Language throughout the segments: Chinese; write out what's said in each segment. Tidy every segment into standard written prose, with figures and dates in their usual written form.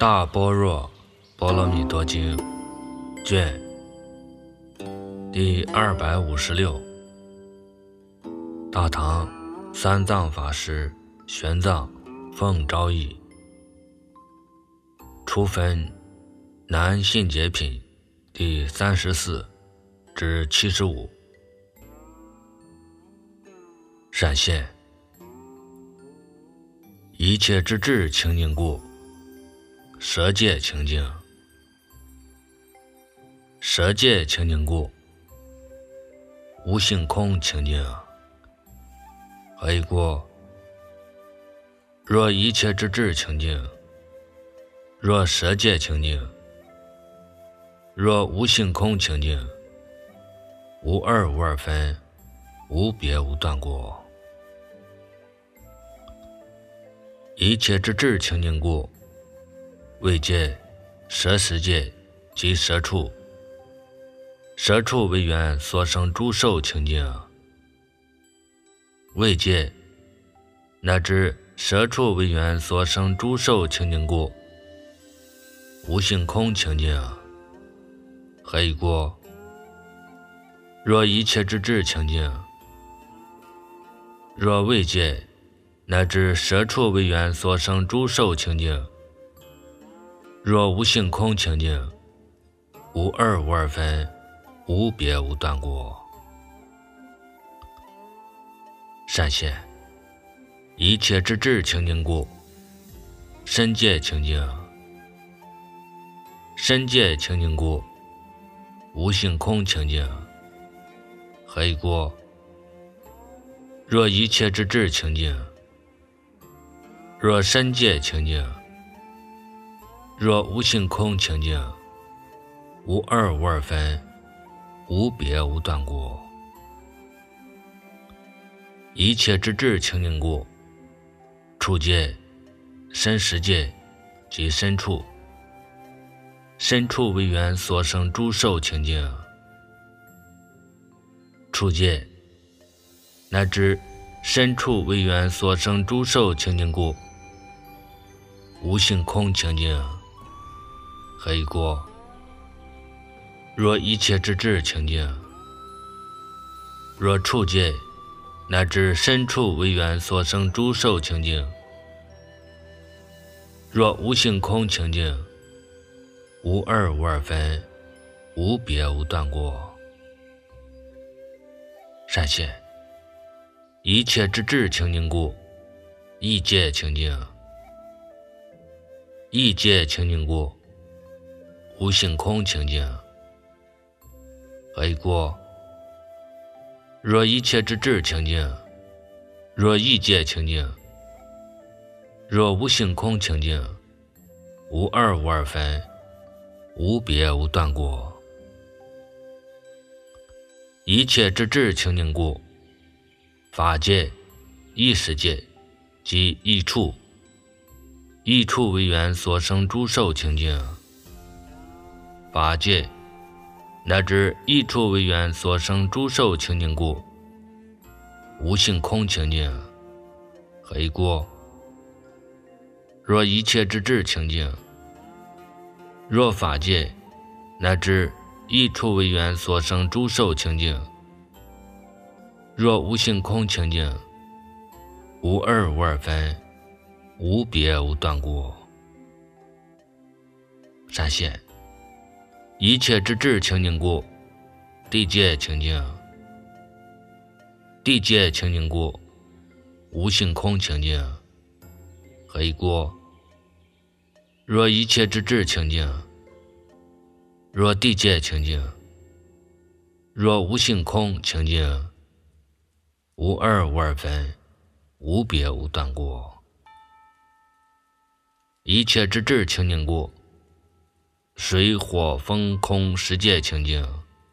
大般若波罗蜜多经卷第256，大唐三藏法师玄奘奉诏译，初分南信解品第34至75。闪现一切之智清净故，舍戒清净；舍戒清净故，无性空清净。何以故？若一切之智清净，若舍戒清净，若无性空清净，无二无二分，无别无断过。一切之智清净故，为戒、舍十戒及舍处，舍处为缘所生诸受清净；为戒乃至舍处为缘所生诸受清净故，无性空清净。何以故？若一切之智清净，若为戒乃至舍处为缘所生诸受清净，若无性空清净，无二无二分，无别无断过。闪现一切之智清净故，身戒清净；身戒清净故，无性空清净。何以故？若一切之智清净，若身戒清净，若无性空清净，无二无二分，无别无断过。一切之智清净故，处戒、身十戒及身处，身处为缘所生诸受清净；处戒乃至身处为缘所生诸受清净故，无性空清净。何以故？若一切之智清净，若处戒乃至身处为缘所生诸受清净，若无性空清净，无二无二分，无别无断过。闪现一切之智清净故，意戒清净；意戒清净故，无性空清净。何以故？若一切之智清净，若意戒清净，若无性空清净，无二无二分，无别无断过。一切之智清净故，法界、意识界及意处，意处为缘所生诸受清净；法界乃至意处为缘所生诸受清净故，无性空清净。何以故？若一切之智清净，若法界乃至意处为缘所生诸受清净，若无性空清净，无二无二分，无别无断过。闪现一切之智清净故，地界清净；地界清净故，无性空清净。何以故？若一切之智清净，若地界清净，若无性空清净，无二无二分，无别无断过。一切之智清净故，水火风空十界清净；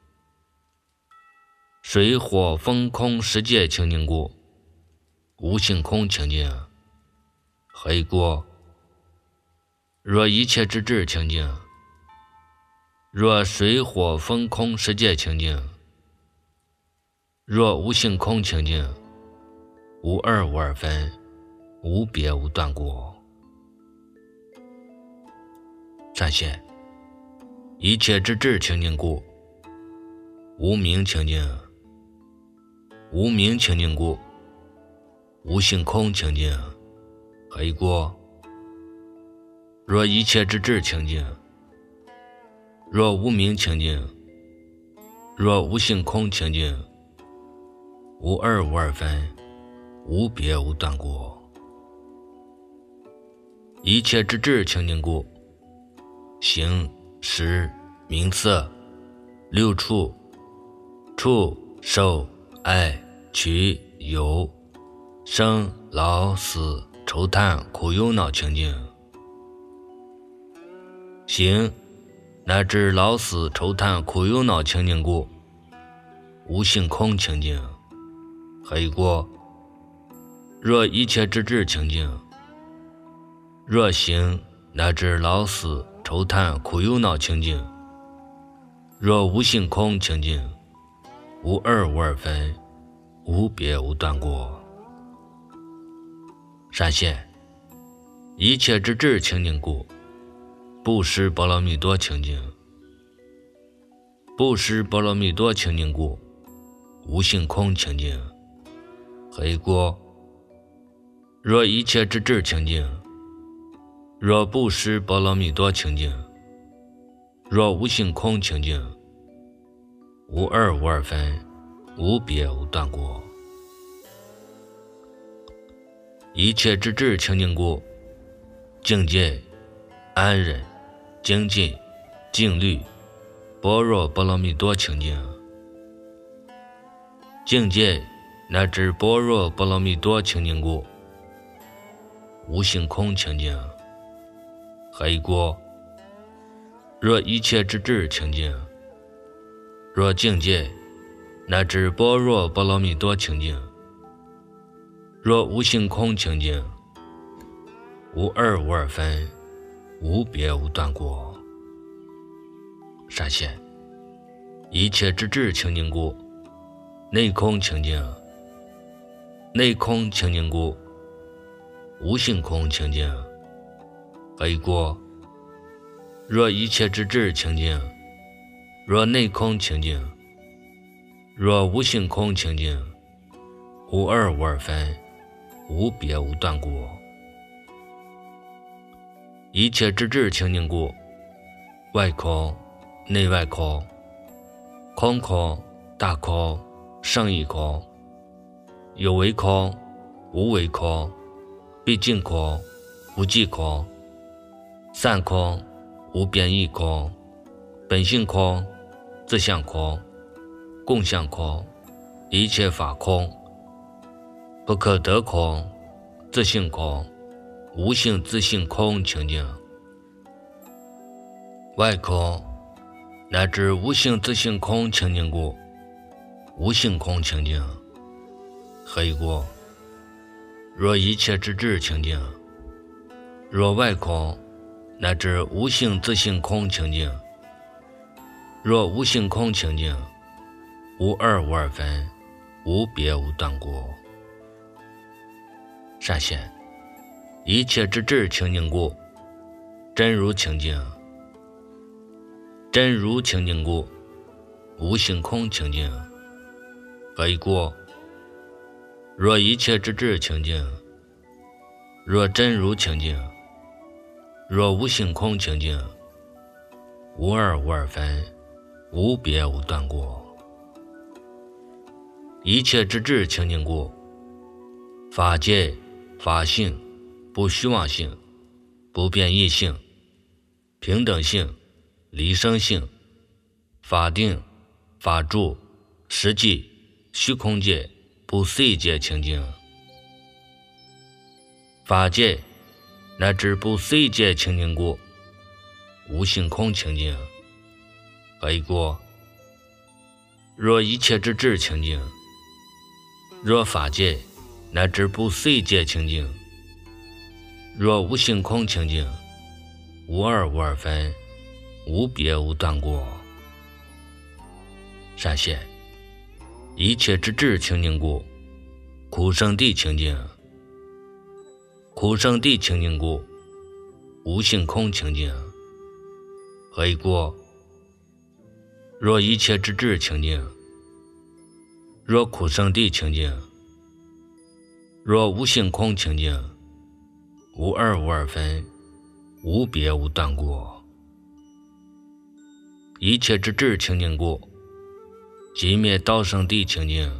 水火风空十界清净故，无性空清净。何以故？若一切之智清净，若水火风空十界清净，若无性空清净，无二无二分，无别无断过。 闪现一切之智清净故，无明清净，无明清净故，无性空清净，黑过。若一切之智清净，若无明清净，若无性空清净，无二无二分，无别无断故。一切之智清净故，形识名色六处触受爱取有生老死愁叹苦忧恼清净，行乃至老死愁叹苦忧恼清净故，无性空清净，黑过。若一切之智清净，若行乃至老死愁叹苦忧恼清净，若无性空清净，无二无二分，无别无断过。闪现一切之智清净故，布施波罗蜜多清净，布施波罗蜜多清净故，无性空清净，黑过。若一切之智清净，若布施波罗蜜多清净，若无性空清净，无二无二分，无别无断过。一切之智清净故，境界安忍精进静虑般若波罗蜜多清净，境界乃至般若波罗蜜多清净故，无性空清净，黑过。若一切之智清净，若境界乃至般若波罗蜜多清净，若无性空清净，无二无二分，无别无断过。闪现一切之智清净故，内空清净，内空清净故，无性空清净，黑过。若一切之智清净，若内空清净，若无性空清净，无二无二分，无别无断过。一切之智清净故，外空内外空，空空大空胜义空，有为空无为空，毕竟空无际空，散空无边义空，本性空自相空，共相空，一切法空，不可得空自性空，无性自性空清净，外空乃至无性自性空清净故，无性空清净，黑过。若一切之智清净，若外空乃至无性自性空清净，若无性空清净，无二无二分，无别无断过。闪现一切之智清净故，真如清净，真如清净故，无性空清净，黑过。若一切之智清净，若真如清净，若无性空清净，无二无二分，无别无断过。一切之智清净故，法界法性不虚妄性，不变异性，平等性离生性，法定法住实际虚空界不随界清净，法界乃至不随界清净故，无性空清净，黑过。若一切之智清净，若法界乃至不随界清净，若无性空清净，无二无二分，无别无断过。闪现一切之智清净故，苦生地清净，苦生地清净故，无性空清净， 黑果。若一切之智清净，若苦生地清净，若无性空清净，无二无二分，无别无断过。一切之智清净故，即灭道生地清净，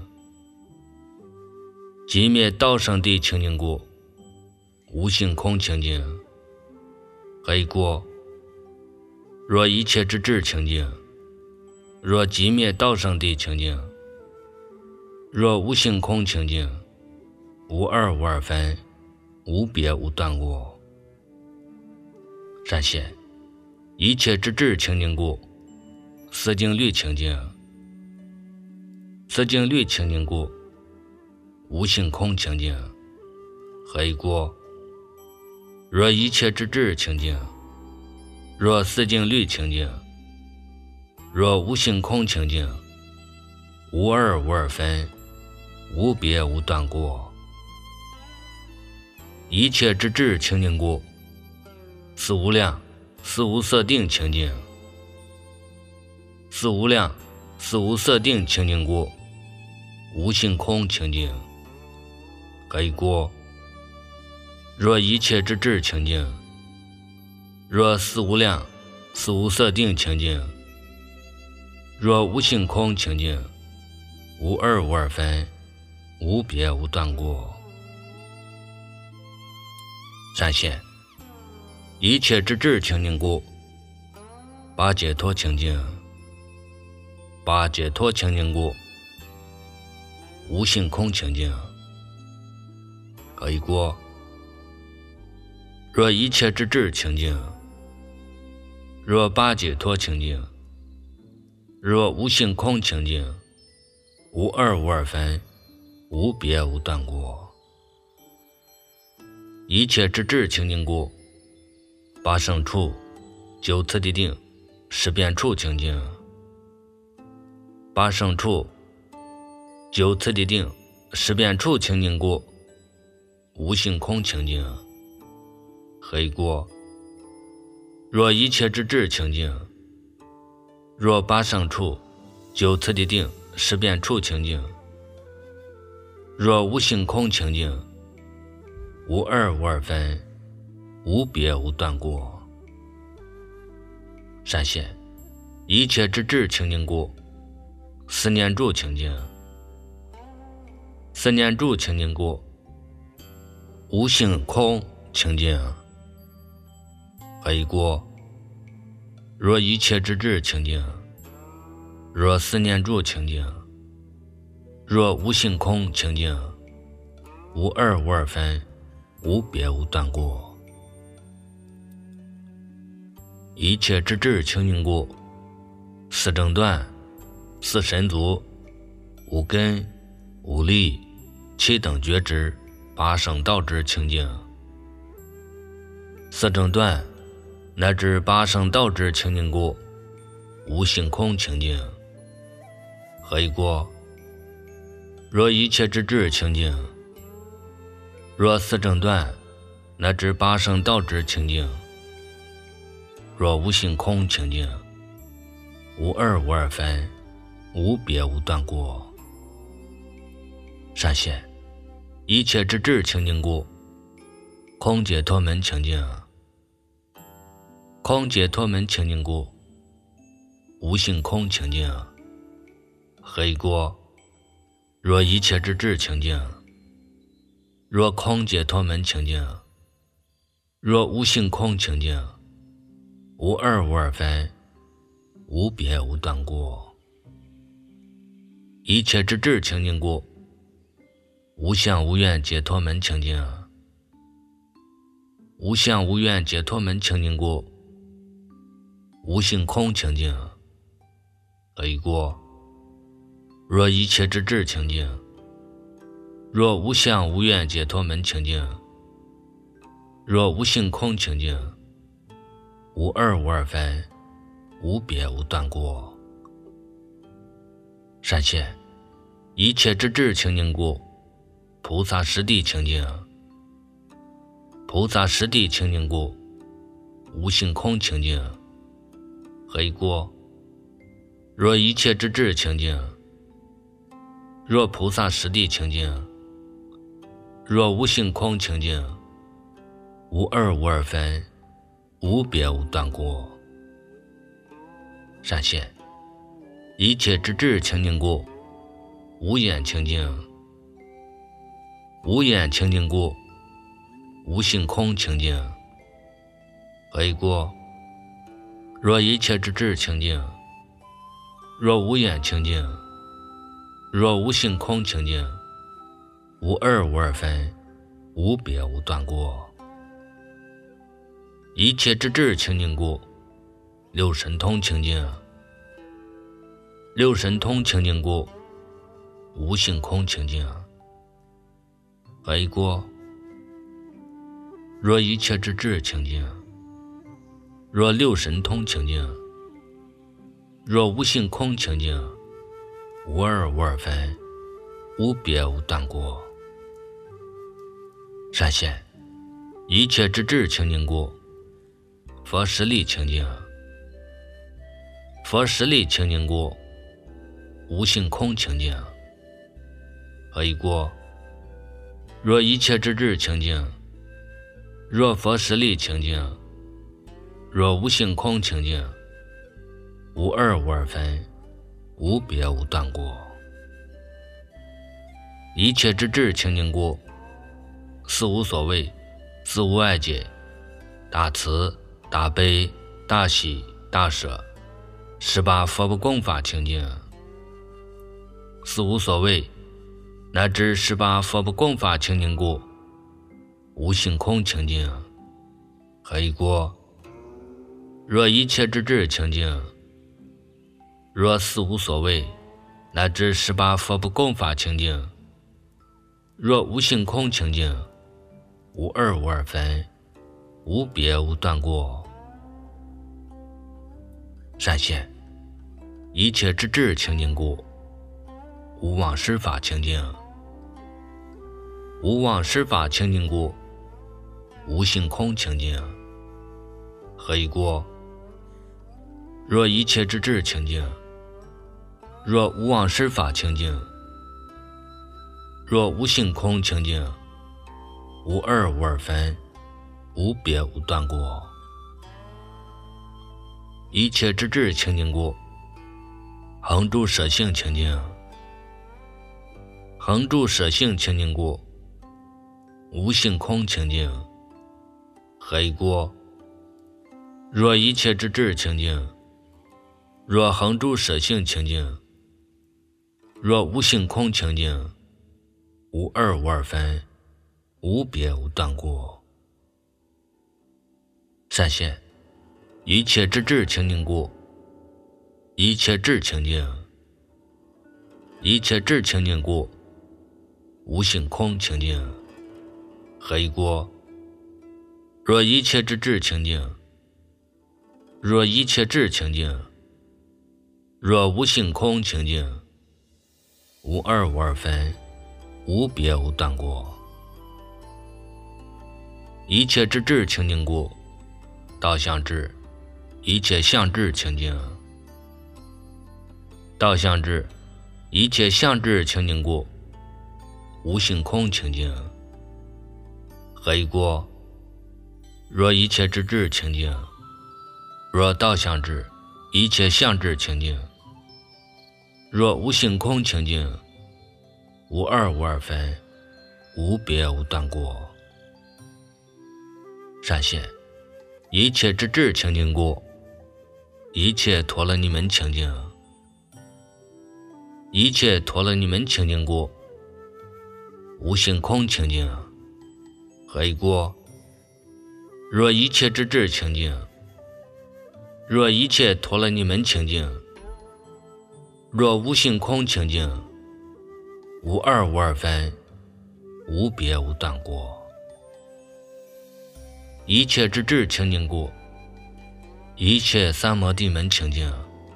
即灭道生地清净故，无性空清净。黑果。若一切之智清净，若即灭道生地清净，若无性空清净，无二无二分，无别无断过。善现一切之智清净故，四境律清净，四境律清净故，无性空清净。黑果。若一切之智清净，若四境律清净，若无性空清净，无二无二分，无别无断过。一切之智清净故，四无量四无色定清净，四无量四无色定清净故，无性空清净。黑果。若一切之智清净，若四无量四无色定清净，若无性空清净，无二无二分，无别无断过。善现一切之智清净故，八解脱清净，八解脱清净故，无性空清净。黑果。若一切之智清净，若八解脱清净，若无性空清净，无二无二分，无别无断过。一切之智清净故，八圣处九次第定十遍处清净，八圣处九次第定十遍处清净故，无性空清净。黑果。若一切之智清净，若八圣处九次第定十遍处清净，若无性空清净，无二无二分，无别无断过。善现一切之智清净故，四念住清净，四念住清净故，无性空清净。黑果。若一切之智清净，若四念住清净，若无性空清净，无二无二分，无别无断过。一切之智清净故，四正断四神足五根五力七等觉知八圣道之清净。四正断乃至八圣道之清净故，无性空清净。黑果。若一切之智清净，若四正断乃至八圣道之清净，若无性空清净，无二无二分，无别无断过。善现一切之智清净故，空解脱门清净，空解脱门清净故，无性空清净。黑果。若一切之智清净，若空解脱门清净，若无性空清净，无二无二分，无别无断过。一切之智清净故，无相无愿解脱门清净，无相无愿解脱门清净故，无性空清净。黑果。若一切之智清净，若无相无愿解脱门清净，若无性空清净，无二无二分，无别无断过。善现一切之智清净故，菩萨实地清净，菩萨实地清净故，无性空清净。 何以故？若一切之智清净，若菩萨实地清净，若无性空清净，无二无二分，无别无断故。善现一切之智清净故，无眼清净，无眼清净故，无性空清净。何以故？若一切之智清净，若无眼清净，若无性空清净，无二无二分，无别无断故。一切之智清净故，六神通清净，六神通清净故，无性空清净。何以故？若一切之智清净，若六神通清净，若无性空清净，无二无二分，无别无断故。善现一切之智清净故，佛实力清净，佛实力清净故，无性空清净。何以故？若一切之智清净，若佛实力清净，若无性空清净，无二无二分，无别无断故。一切之智清净故，四无所谓，四无碍解，大慈大悲大喜大舍，18佛不共法清净。四无所谓乃至18佛不共法清净故，无性空清净。何以故？若一切之智清净，若四无所谓乃至18佛不共法清净，若无性空清净，无二无二分，无别无断故。善现一切之智清净故，无妄施法清净，无妄施法清净故，无性空清净。何以故？若一切之智清净，若无妄施法清净，若无性空清净，无二无二分，无别无断故。一切之智清净故，恒住舍性清净，恒住舍性清净故，无性空清净。何以故？若一切之智清净，若恒住舍性清净，若无性空清净，无二无二分，无别无断故。善现一切之智清净故，一切智清净，一切智清净故，无性空清净。何以故？若一切之智清净，若一切智清净，若无性空清净，无二无二分，无别无断故。一切之智清净故，道相智，一切相智清净，道相智，一切相智清净故，无性空清净。何以故？若一切之智清净，若道相智，一切相智清净，若无性空清净，无二无二分，无别无断故。善现一切之智清净故，一切陀罗尼门清净，一切陀罗尼门清净故，无性空清净。何以故？若一切之智清净，若一切陀罗尼门清净，若无性空清净，无二无二分，无别无断故。一切之智清净故，一切三摩地门清净，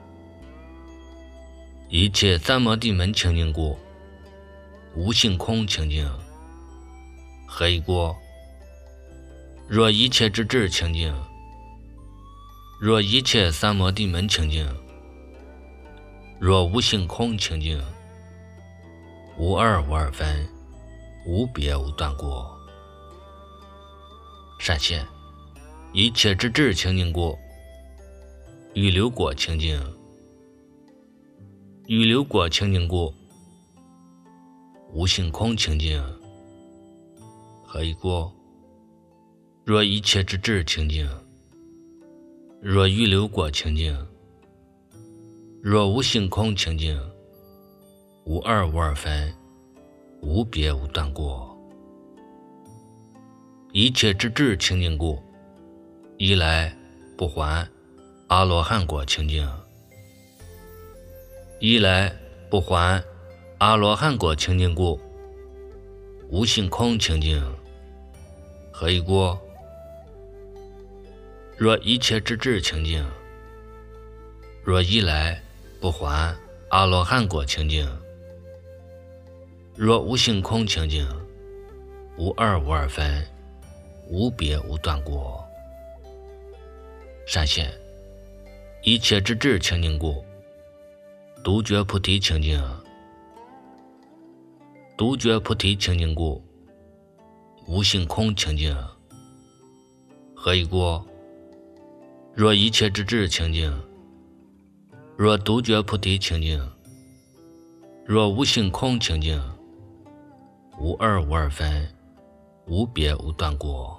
一切三摩地门清净故，无性空清净。何以故？若一切之智清净， 若一切三摩地门清净，若无性空清净，无二无二分，无别无断过。善现一切之智清净故，预流果清净，预流果清净故，无性空清净。何以故？若一切之智清净，若预流果清净，若无性空清净，无二无二分，无别无断过。一切之智清净故，一来不还阿罗汉果清净，一来不还阿罗汉果清净故，无性空清净。何以故？若一切之智清净，若一来不还阿罗汉果清净，若无性空清净，无二无二分，无别无断过。善现一切之智清净故，独觉菩提清净，独觉菩提清净故，无性空清净。何以故？若一切之智清净，若独觉菩提清净，若无性空清净，无二无二分，无别无断过。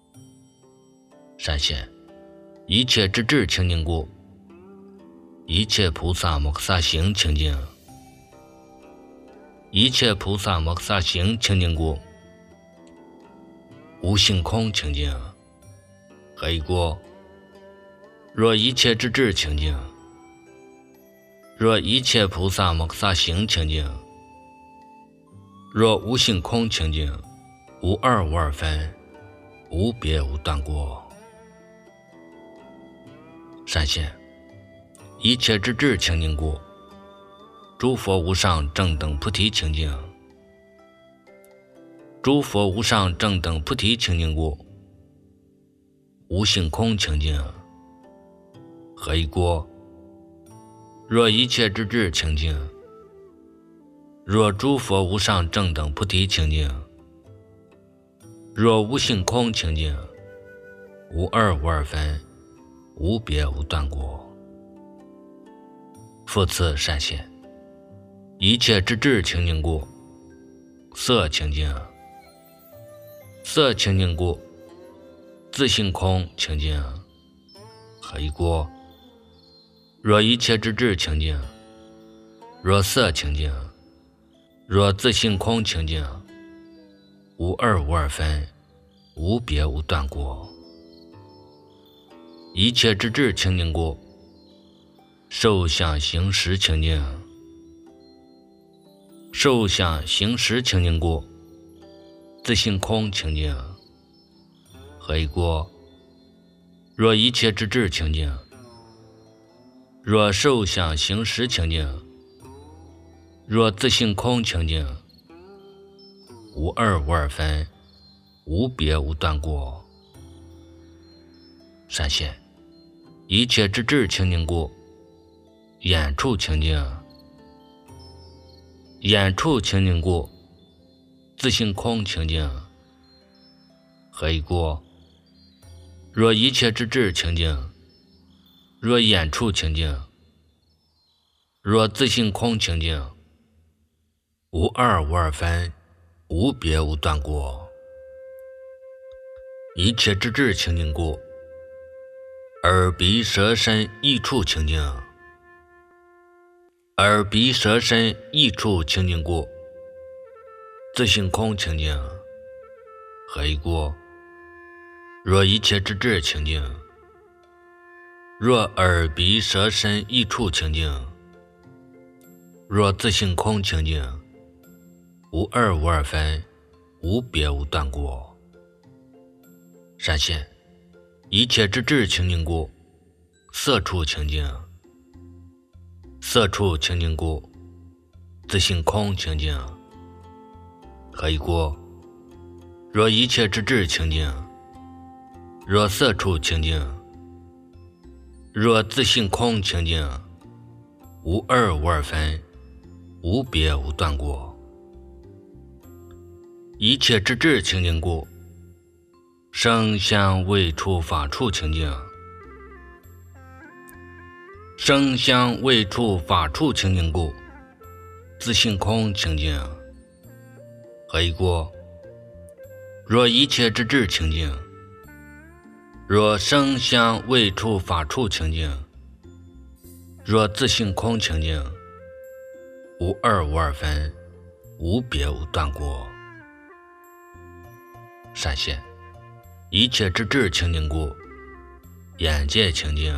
善现一切之智清净故，一切菩萨摩诃萨行清净，一切菩萨摩诃萨行清净故，无性空清净。何以故？若一切之智清净，若一切菩萨摩诃萨行清净，若无性空清净，无二无二分，无别无断过。善现一切之智清净故，诸佛无上正等菩提清净，诸佛无上正等菩提清净故，无性空清净。何以故？若一切之智清净，若诸佛无上正等菩提清净，若无性空清净，无二无二分，无别无断过。复次善现一切之智清净故，色清净，色清净故，自性空清净。何以故？若一切之智清净，若色清净，若自性空清净，无二无二分，无别无断过。一切之智清净故，受想行识清净，受想行识清净故，自性空清净。何以故？若一切之智清净，若受想行识清净，若自性空清净，无二无二分，无别无断过。善现一切之智清净故，眼处清净，眼处清净故，自性空清净。何以故？若一切之智清净，若眼处清净，若自性空清净，无二无二分，无别无断过。一切之智清净故，耳鼻舌身意处清净，耳鼻舌身意处清净故，自性空清净。何以故？若一切之智清净，若耳鼻舌身意处清净，若自性空清净，无二无二分，无别无断过。善现一切之智清净故，色处清净，色处清净故，自性空清净。何以故？若一切之智清净，若色处清净， 若自性空清净，无二无二分，无别无断过。一切之智清净故，声香味触法处清净。声香味触法处清净故，自性空清净。何以故？若一切之智清净，若声香味触法处清净，若自性空清净，无二无二分，无别无断过。善现一切之智清净故，眼界清净。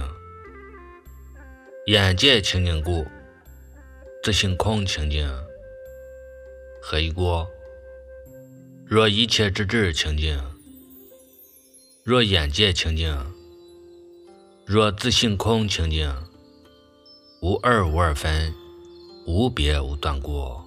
眼界清净故，自性空清净。何以故？若一切之智清净，若眼界清净，若自性空清净，无二无二分，无别无断过。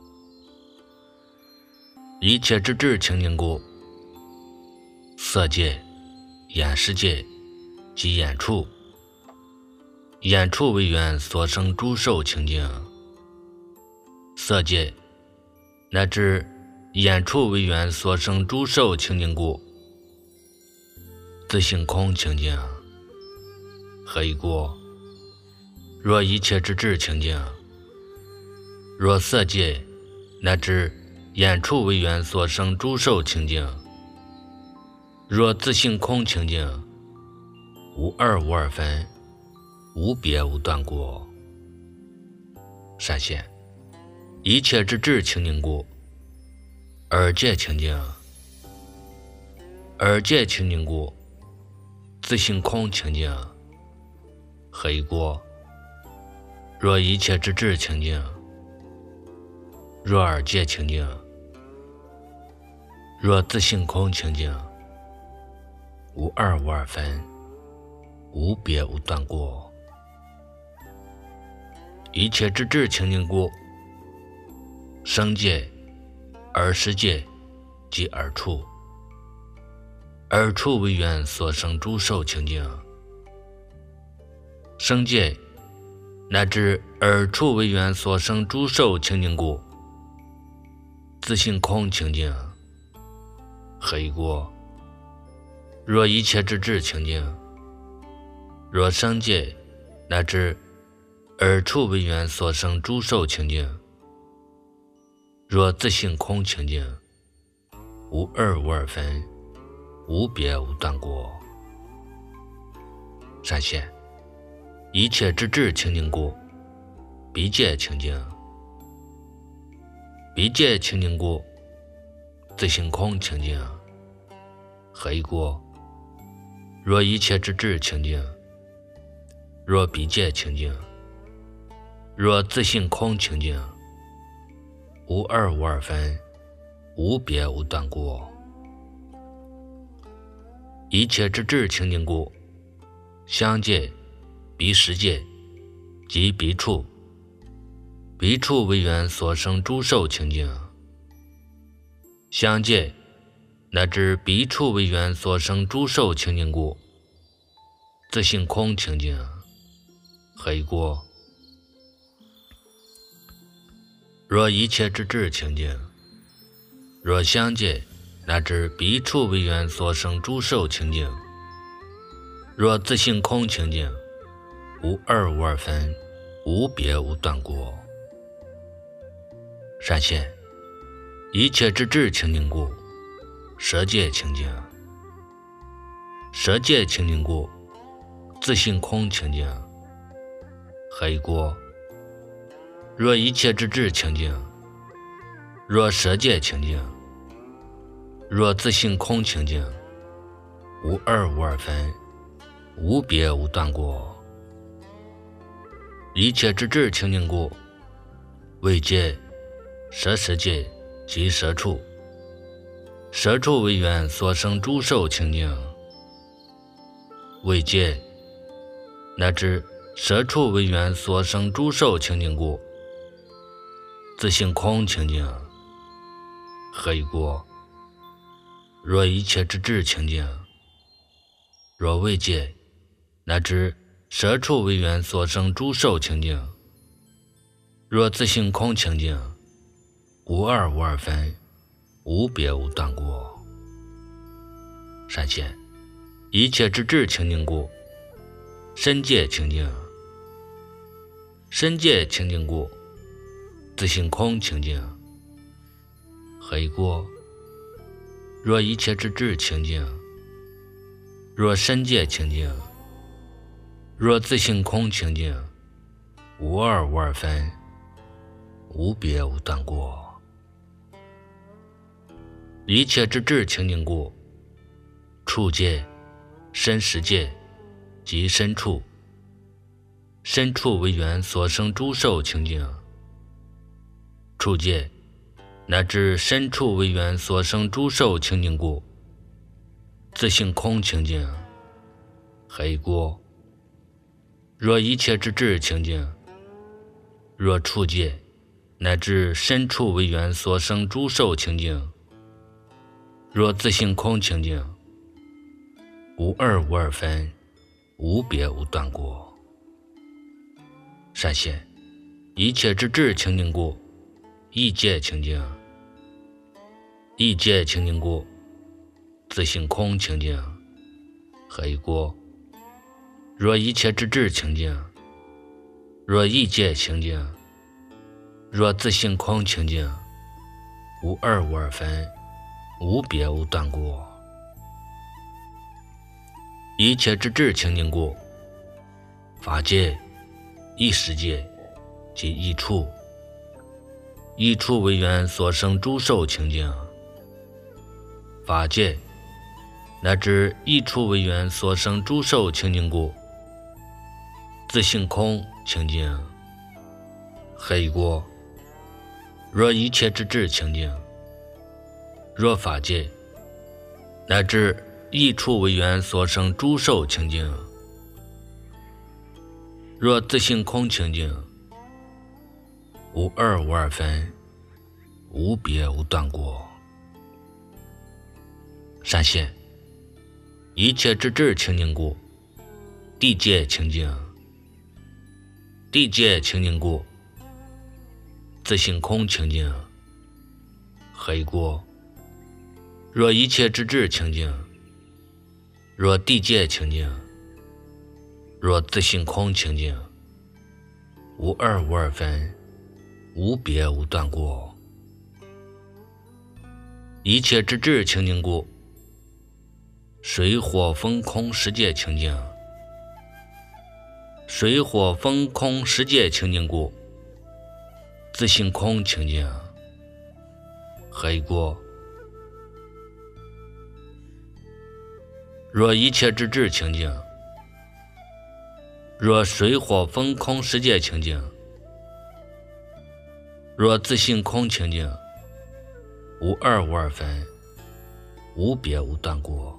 一切之智清净故，色界、眼识界及眼处，眼处为缘所生诸受清净。色界乃至眼处为缘所生诸受清净故，自性空清净。何以故？若一切之智清净，若色界乃至眼处为缘所生诸受清净，若自性空清净，无二无二分，无别无断过。善现一切之智清净故，耳界清净。耳界清净故，自性空清净。何以故？若一切之智清净，若耳界清净，若自性空清净，无二无二分，无别无断过。一切之智清净故，声界、耳识界及耳处，耳处为缘所生诸受清净。声界乃至耳处为缘所生诸受清净故，自性空清净。何以故？若一切之智清净，若声界乃至耳处为缘所生诸受清净，若自性空清净，无二无二分，无别无断过。善现一切之智清净故，鼻界清净。鼻界清净故，自性空清净。何以故？若一切之智清净，若鼻界清净，若自性空清净，无二无二分，无别无断过。一切之智清净故，香界、鼻识界及鼻处，鼻处为缘所生诸受清净。香界乃至鼻处为缘所生诸受清净故，自性空清净。何以故？若一切之智清净，若香界乃至鼻处为缘所生诸受清净，若自性空清净，无二无二分，无别无断过。善现一切之智清净故，舌界清净。舌界清净故，自性空清净。何以故？若一切之智清净，若舌界清净，若自性空清净，无二无二分，无别无断过。一切之智清净故，味界、舌识界及舌处，舌处为缘所生诸受清净。味界乃至舌处为缘所生诸受清净故，自性空清净。何以故？若一切之智清净，若味界乃至舍处为缘所生诸受清净。若自性空清净，无二无二分，无别无断故。善现一切之智清净故，身界清净。身界清净故，自性空清净。何以故？若一切之智清净，若身界清净，若自性空清净，无二无二分，无别无断故。一切之智清净故，处界、身识界及身处。身处为缘所生诸受清净。处界乃至身处为缘所生诸受清净故，自性空清净。何以故？若一切之智清净，若处界乃至身处为缘所生诸受清净，若自性空清净，无二无二分，无别无断故。善现一切之智清净故，意界清净。意界清净故，自性空清净。何以故？若一切之智清净，若意界清净，若自性空清净，无二无二分，无别无断故。一切之智清净故，法界、意识界及意处。意处为缘所生诸受清净。法界乃至意处为缘所生诸受清净故，自性空清净。何以故？若一切之智清净，若法界乃至意处为缘所生诸受清净，若自性空清净，无二无二分，无别无断故。善现一切之智清净故，地界清净。地界清净故，自性空清净。何以故？若一切之智清净，若地界清净，若自性空清净，无二无二分，无别无断故。一切之智清净故，水火风空十界清净。水火风空十界清净故，自性空清净。何以故？若一切之智清净，若水火风空十界清净，若自性空清净，无二无二分，无别无断故。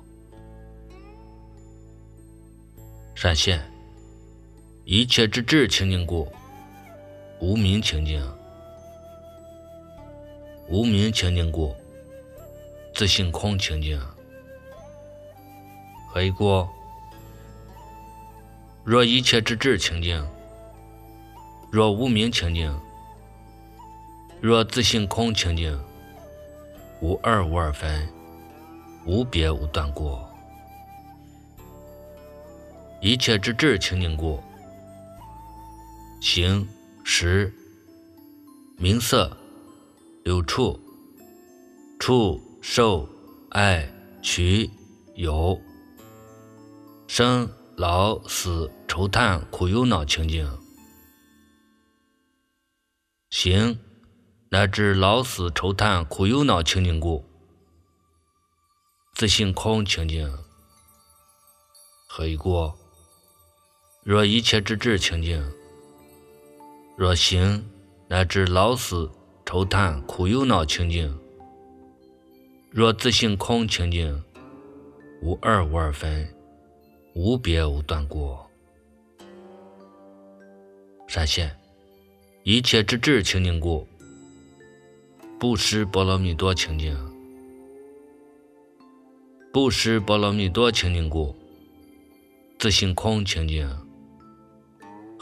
善现一切之智清净故，无明清净。无明清净故，自性空清净。何以故？若一切之智清净，若无明清净，若自性空清净，无二无二分，无别无断故。一切之智清净故，形、识、名色、六处、触、受、爱、取、有、生、老、死、愁叹、苦忧恼清净。形乃至老死愁叹苦忧恼清净故，自性空清净。何以故？若一切之智清净，若形乃至老死愁叹苦忧恼清净，若自性空清净，无二无二分，无别无断故。善现一切之智清净故，不施波罗蜜多清净。不施波罗蜜多清净故，自性空清净。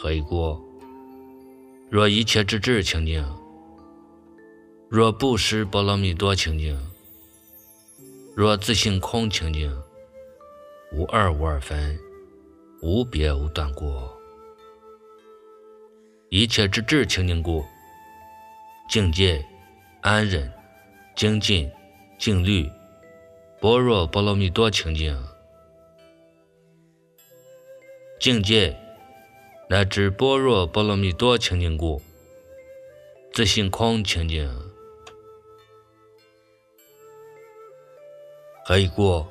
何以故？若一切之智清净，若不识波罗蜜多清净，若自性空清净，无二无二分，无别无断故。一切之智清净故，境界、安忍、精进、静虑、般若波罗蜜多清净。境界乃至般若波罗蜜多清净故，自性空清净。何以故？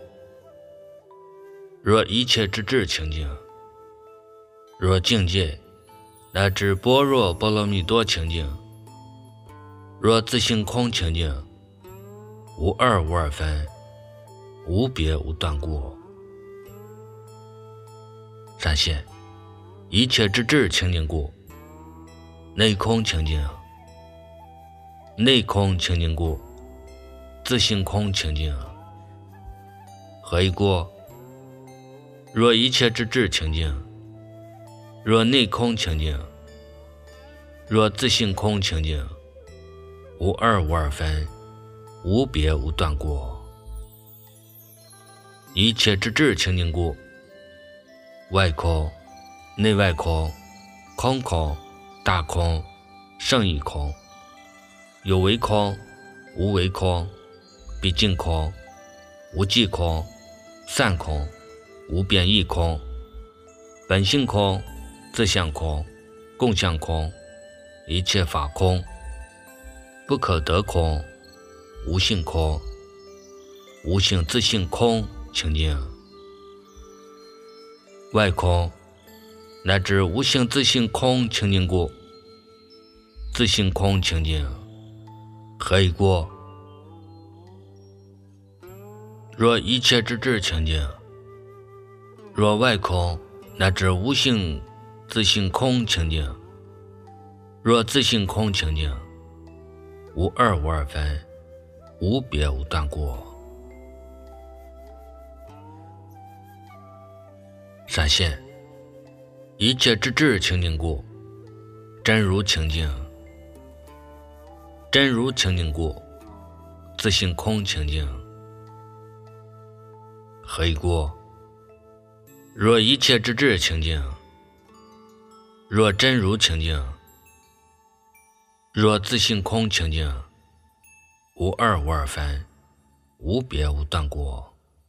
若一切之智清净，若境界乃至般若波罗蜜多清净，若自性空清净，无二无二分，无别无断故。闪现一切之智清净故，内空清净。内空清净故，自性空清净。何以故？若一切之智清净，若内空清净，若自性空清净，无二无二分，无别无断故。一切之智清净故，外空、内外空、空空、大空、胜义空，有为空、无为空、毕竟空、无际空、散空、无变异空、本性空、自相空、共相空、一切法空、不可得空、无性空、无性自性空清净。外空乃至无性自性空清净故，自性空清净。何以故？若一切之智清净，若外空乃至无性自性空清净，若自性空清净，无二无二分，无别无断故。闪现一切之智清净故，真如清净。真如清净故，自性空清净。何以故？若一切之智清净，若真如清净，若自性空清净，无二无二分，无别无断故。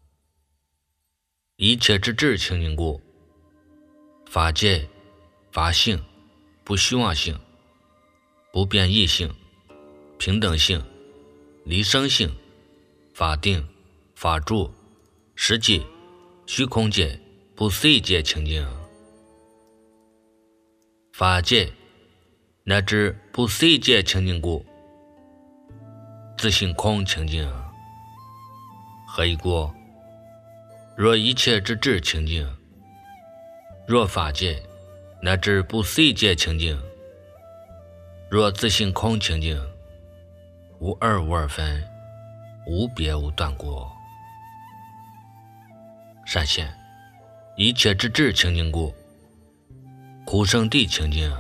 一切之智清净故，法界、法性、不虚妄性、不变异性、平等性、离生性、法定、法住、实际、虚空界、不思议界清净。法界乃至不思议界清净故，自性空清净。何以故？若一切之智清净，若法界乃至不思议界清净，若自性空清净，无二无二分，无别无断故。闪现一切之智清净故，苦圣地清净。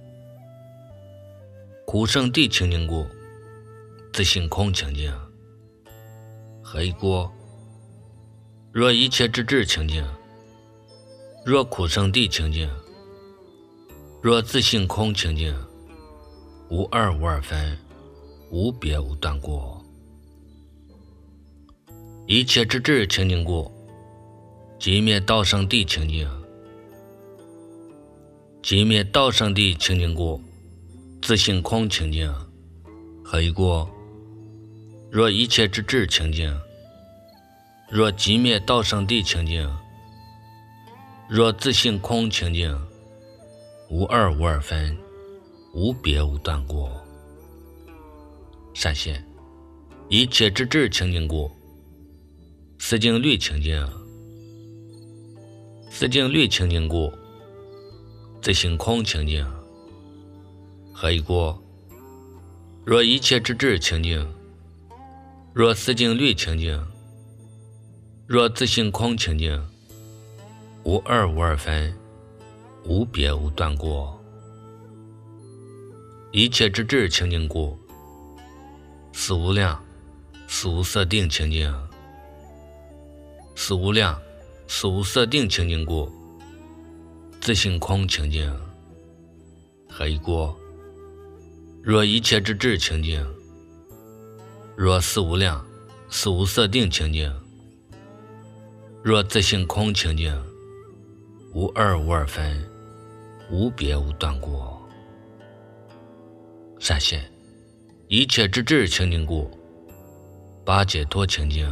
苦圣地清净故，自性空清净。何以故？若一切之智清净，若苦圣地清净，若自性空清净，无二无二分，无别无断故。一切之智清净故，寂灭道圣地清净。寂灭道圣地清净故，自性空清净。何以故？若一切之智清净，若寂灭道圣地清净，若自性空清净，无二无二分，无别无断故。闪现一切之智清净故，思境律清净。思境律清净故，自性空清净。何以故？若一切之智清净，若思境律清净，若自性空清净，无二无二分， 无别无断过。一切之智清净故，四无量四无色定清净。四无量四无色定清净故，自性空清净。何以故？若一切之智清净，若四无量四无色定清净，若自性空清净，无二无二分，无别无断过。善现一切之智清净故，八解脱清净。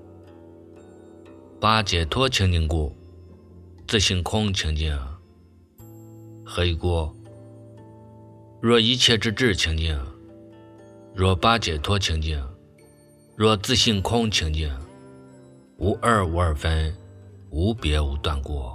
八解脱清净故，自性空清净。何以故？若一切之智清净，若八解脱清净，若自性空清净，无二无二分，无别无断过。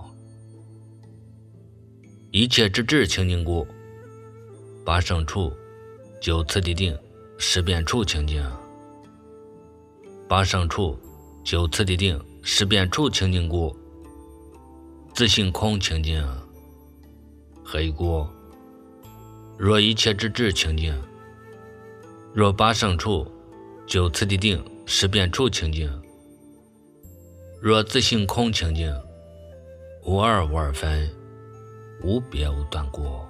一切之智清净故，八胜处九次第定十遍处清净。八胜处九次第定十遍处清净故，自性空清净。何以故？若一切之智清净，若八胜处九次第定十遍处清净，若自性空清净，无二无二分，无别无断过。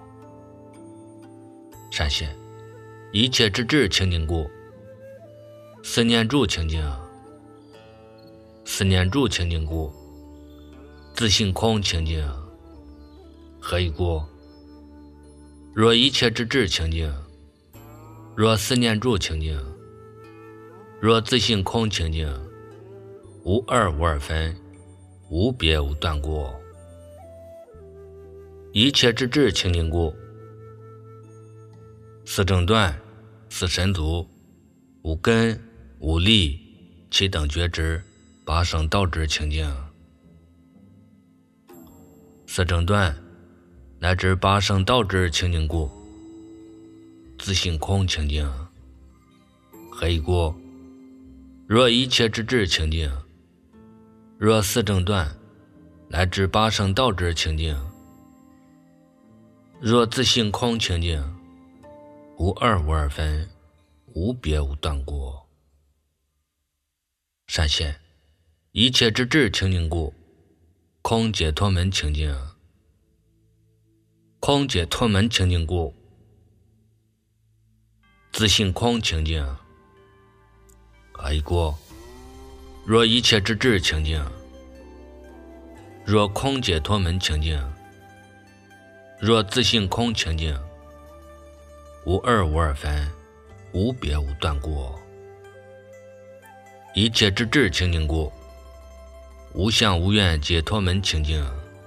善现一切之智清净故，四念住清净。四念住清净故，自性空清净。何以故？若一切之智清净，若四念住清净，若自性空清净，无二无二分，无别无断过。一切之智清净故，四正断四神足五根五力七等觉知八圣道智清净。四正断乃至八圣道智清净故，自性空清净。何以故？若一切之智清净，若四正断乃至八圣道智清净，若自性空清净，无二无二分，无别无断过。善现一切之智清净故，空解脱门清净。空解脱门清净故，自性空清净。何以故？若一切之智清净，若空解脱门清净，若自性空清净，无二无二分，无别无断过。一切之智清净故，无相无愿解脱门清净。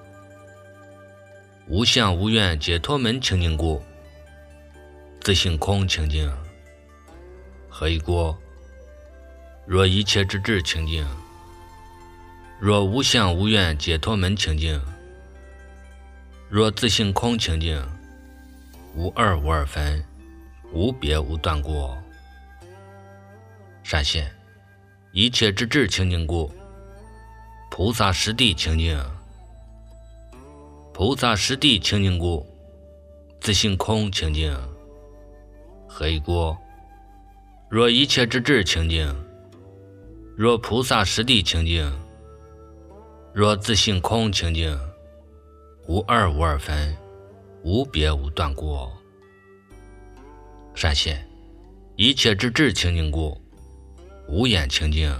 无相无愿解脱门清净故，自性空清净。何以故？若一切之智清净，若无相无愿解脱门清净，若自性空清净，无二无二分，无别无断过。善现一切之智清净故，菩萨实地清净。菩萨实地清净故，自性空清净。何以故？若一切之智清净，若菩萨实地清净，若自性空清净，无二无二分，无别无断过。善现一切之智清净故，无眼清净。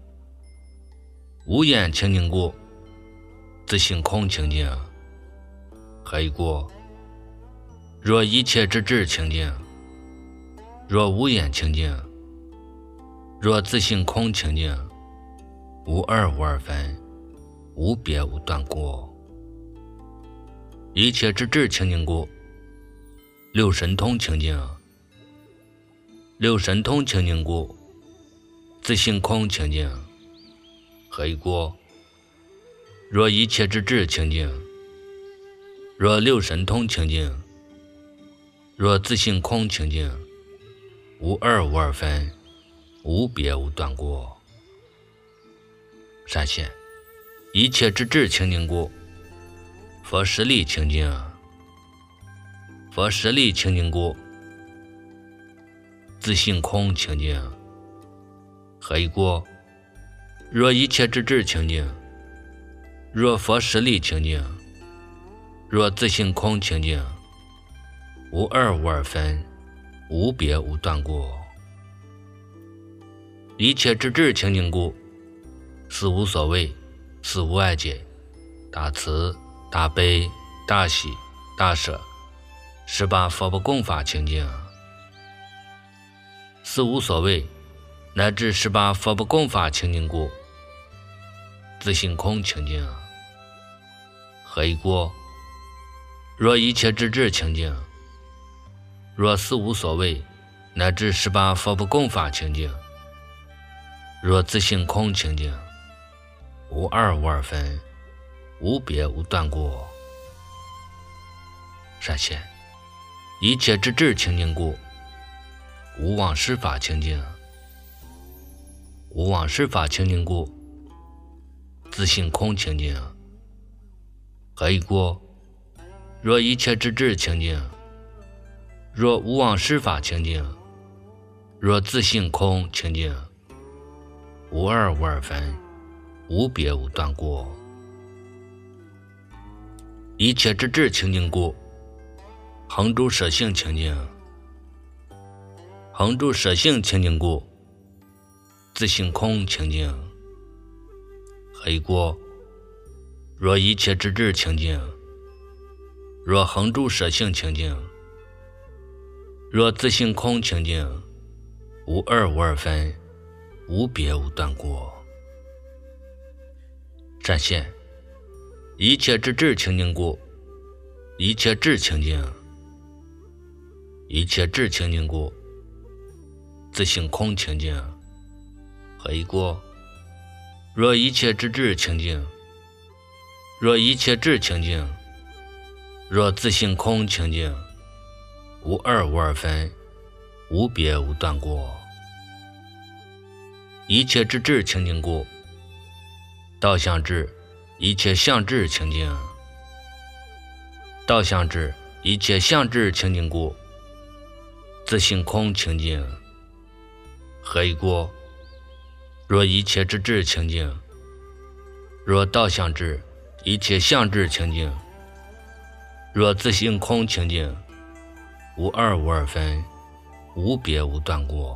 无眼清净故，自性空清净。何以故？若一切之智清净，若无眼清净，若自性空清净，无二无二分，无别无断过。一切之智清净故，六神通清净。六神通清净故，自性空清净。何以故？若一切之智清净，若六神通清净，若自性空清净，无二无二分，无别无断过。善现一切之智清净故， 佛十力清净，佛十力清净故，自性空清净。何以故？若一切之智清净，若佛十力清净，若自性空清净，无二无二分，无别无断故。一切之智清净故，四无所谓，四无碍解，大慈大悲大喜大舍，18佛不共法清净。四无所谓乃至18佛不共法清净故，自性空清净。何以故？若一切之智清净，若四无所谓乃至18佛不共法清净，若自性空清净，无二无二分，无别无断故。善现一切之智清净故，无妄施法清净。无妄施法清净故，自性空清净。何以故？若一切之智清净，若无妄施法清净，若自性空清净，无二无二分，无别无断故。一切之智清净故，恒诸舍性清净。恒诸舍性清净故，自性空清净。何以故？若一切之智清净，若恒诸舍性清净，若自性空清净，无二无二分，无别无断故。善现一切之智清净故，一切智清净。一切智清净故，自性空清净。何以故？若一切之智清净，若一切智清净，若自性空清净，无二无二分，无别无断故。一切之智清净故，道相智一切相智清净。道相智一切相智清净故，自性空清净。何以故？若一切之智清净，若道相智一切相智清净，若自性空清净，无二无二分，无别无断故。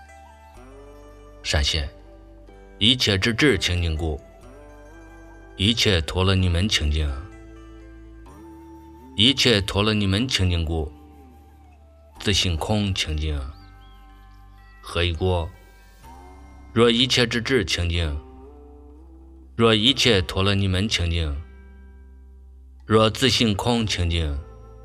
善现一切之智清净故，一切陀罗尼门清净。一切陀罗尼门清净故，自性空清净。何以故？若一切之智清净，若一切陀罗尼门清净，若自性空清净，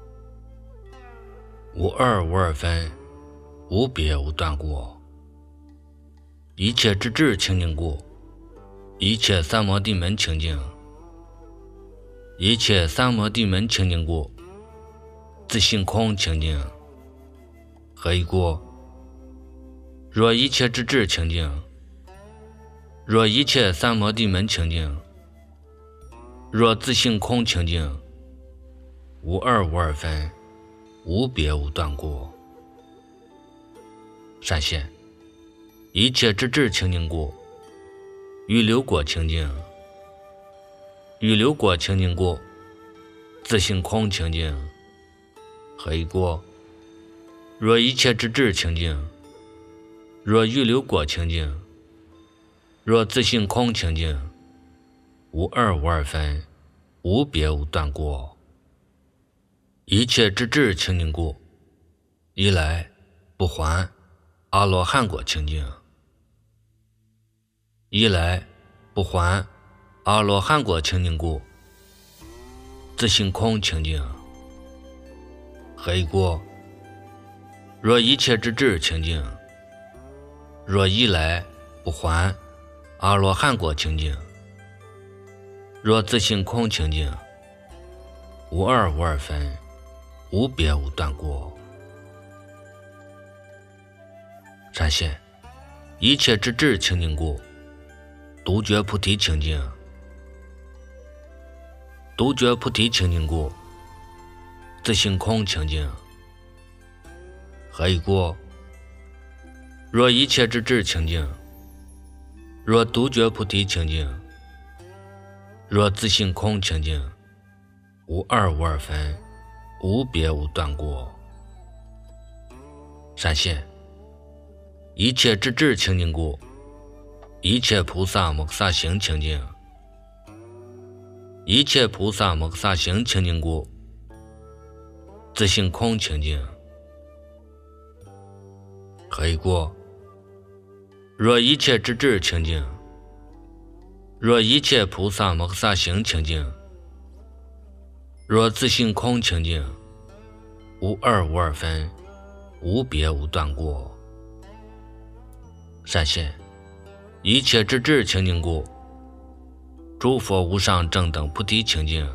无二无二分，无别无断故。一切之智清净故，一切三摩地门清净。一切三摩地门清净故，自性空清净。何以故？若一切之智清净，若一切三摩地门清净，若自性空清净，无二无二分，无别无断故。善现一切之智清净故，欲流果清净。欲流果清净故，自性空清净。何以故？若一切之智清净，若欲流果清净，若自性空清净，无二无二分，无别无断故。一切之智清净故，一来不还阿罗汉果清净。一来不还阿罗汉果清净故，自性空清净。何以故？若一切之智清净，若一来不还阿罗汉果清净，若自性空清净，无二无二分，无别无断故。善现一切之智清净故，独觉菩提清净。 独觉菩提清净故，自性空清净。何以故？若一切之智清净，若独觉菩提清净，若自性空清净，无二无二分，无别无断过。善现，一切之智清净故，一切菩萨摩诃萨行清净。一切菩萨摩诃萨行清净故，自性空清净。何以故？若一切之智清净，若一切菩萨摩诃萨行清净，若自性空清净，无二无二分，无别无断过。善现，一切之智清净故，诸佛无上正等菩提清净。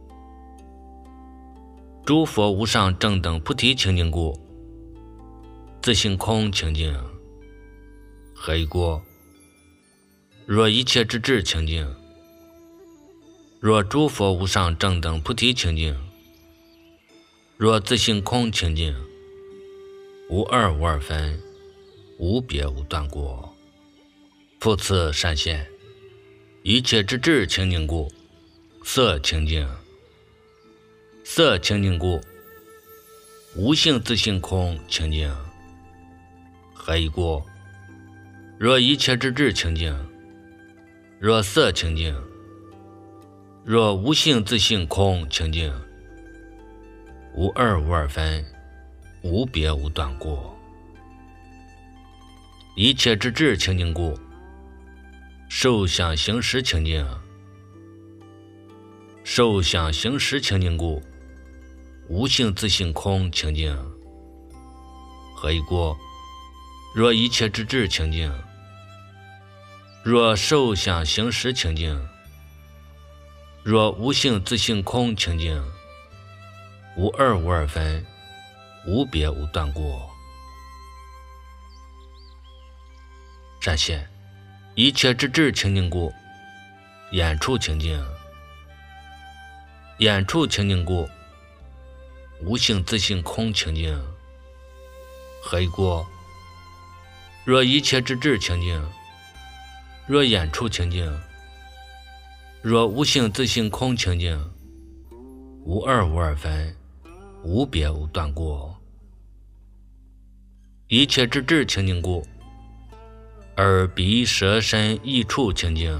诸佛无上正等菩提清净故，自性空清净。何以故？若一切之智清净，若诸佛无上正等菩提清净，若自性空清净，无二无二分，无别无断过。复次善现，一切之智清净故，色清净。色清净故，无性自性空清净。何以故？若一切之智清净，若色清净，若无性自性空清净，无二无二分，无别无断过。一切之智清净故，受想行识清净。受想行识清净故，无性自性空清净。何以故？若一切之智清净，若受想行识清净，若无性自性空清净，无二无二分，无别无断过。善现，一切之智清净故，眼处清净。眼处清净故，无性自性空清净。何以故？若一切之智清净，若眼处清净，若无性自性空清净，无二无二分，无别无断过。一切之智清净故，耳鼻舌身意处清净。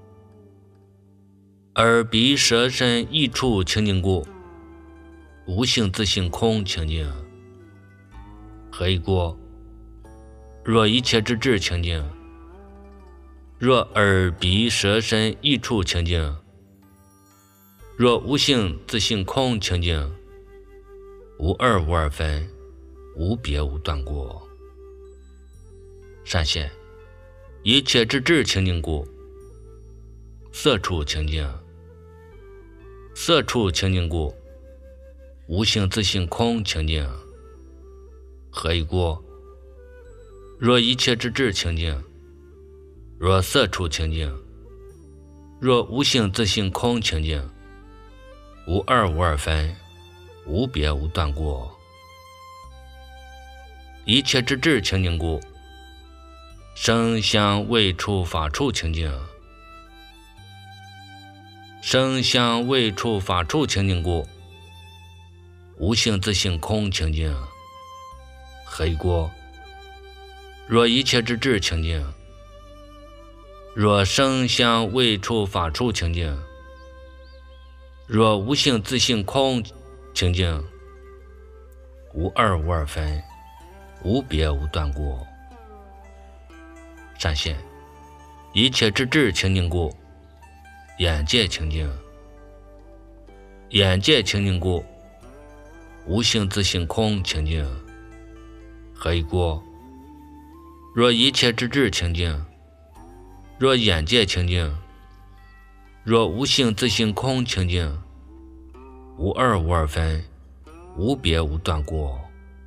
耳鼻舌身意处清净故，无性自性空清净。何以故？若一切之智清净，若耳鼻舌身意处清净，若无性自性空清净，无二无二分，无别无断过。善现，一切之智清净故，色处清净。色处清净故，无性自性空清净。何以故？若一切之智清净，若色处清净，若无性自性空清净，无二无二分，无别无断过。一切之智清净故，声香味触法处清净。声香味触法处清净故，无性自性空清净。何以故？若一切之智清净，若声香味触法处清净，若无性自性空清净，无二无二分，无别无断过。善现，一切之智清净故，眼界清净。眼界清净故，无性自性空清净。何以故？若一切之智清净，若眼界清净，若无性自性空清净，无二无二分，无别无断过。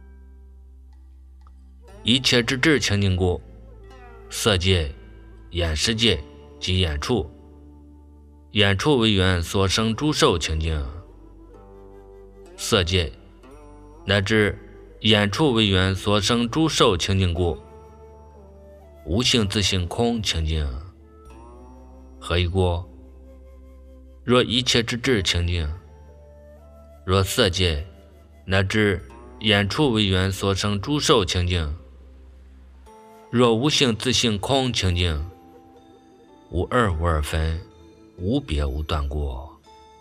一切之智清净故，色界、眼识界及眼处。 眼处为缘所生诸受情境，色界乃至眼处为缘所生诸受情境故，无性自性空情境。何以故？若一切之智情境，若色界乃至眼处为缘所生诸受情境，若无性自性空情境，无二无二分，无别无断过。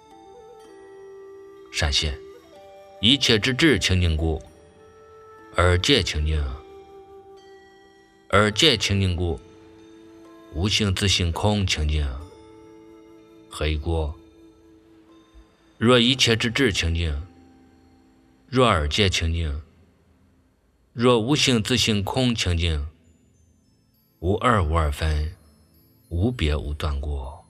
善现一切之智情境故，而界情境，而界情境故，无性自性空情境。何以故？若一切之智情境，若二界情境，若无性自性空情境，无二无二分，无别无断过。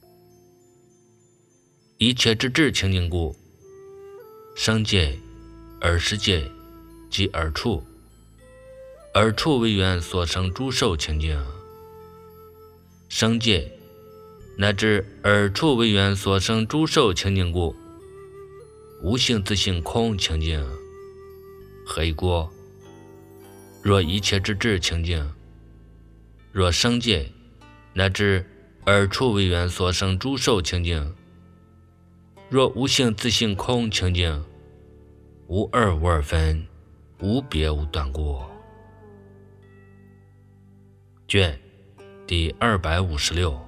一切之智情境故，生界、耳识界即耳处，耳处为缘所生诸受情境，生界乃至耳处为缘所生诸受情境故，无性自性空情境。何以故？若一切之智情境，若生界乃至耳处为缘所生诸受情境，若无性自性空情境，无二无二分，无别无断过。卷第256。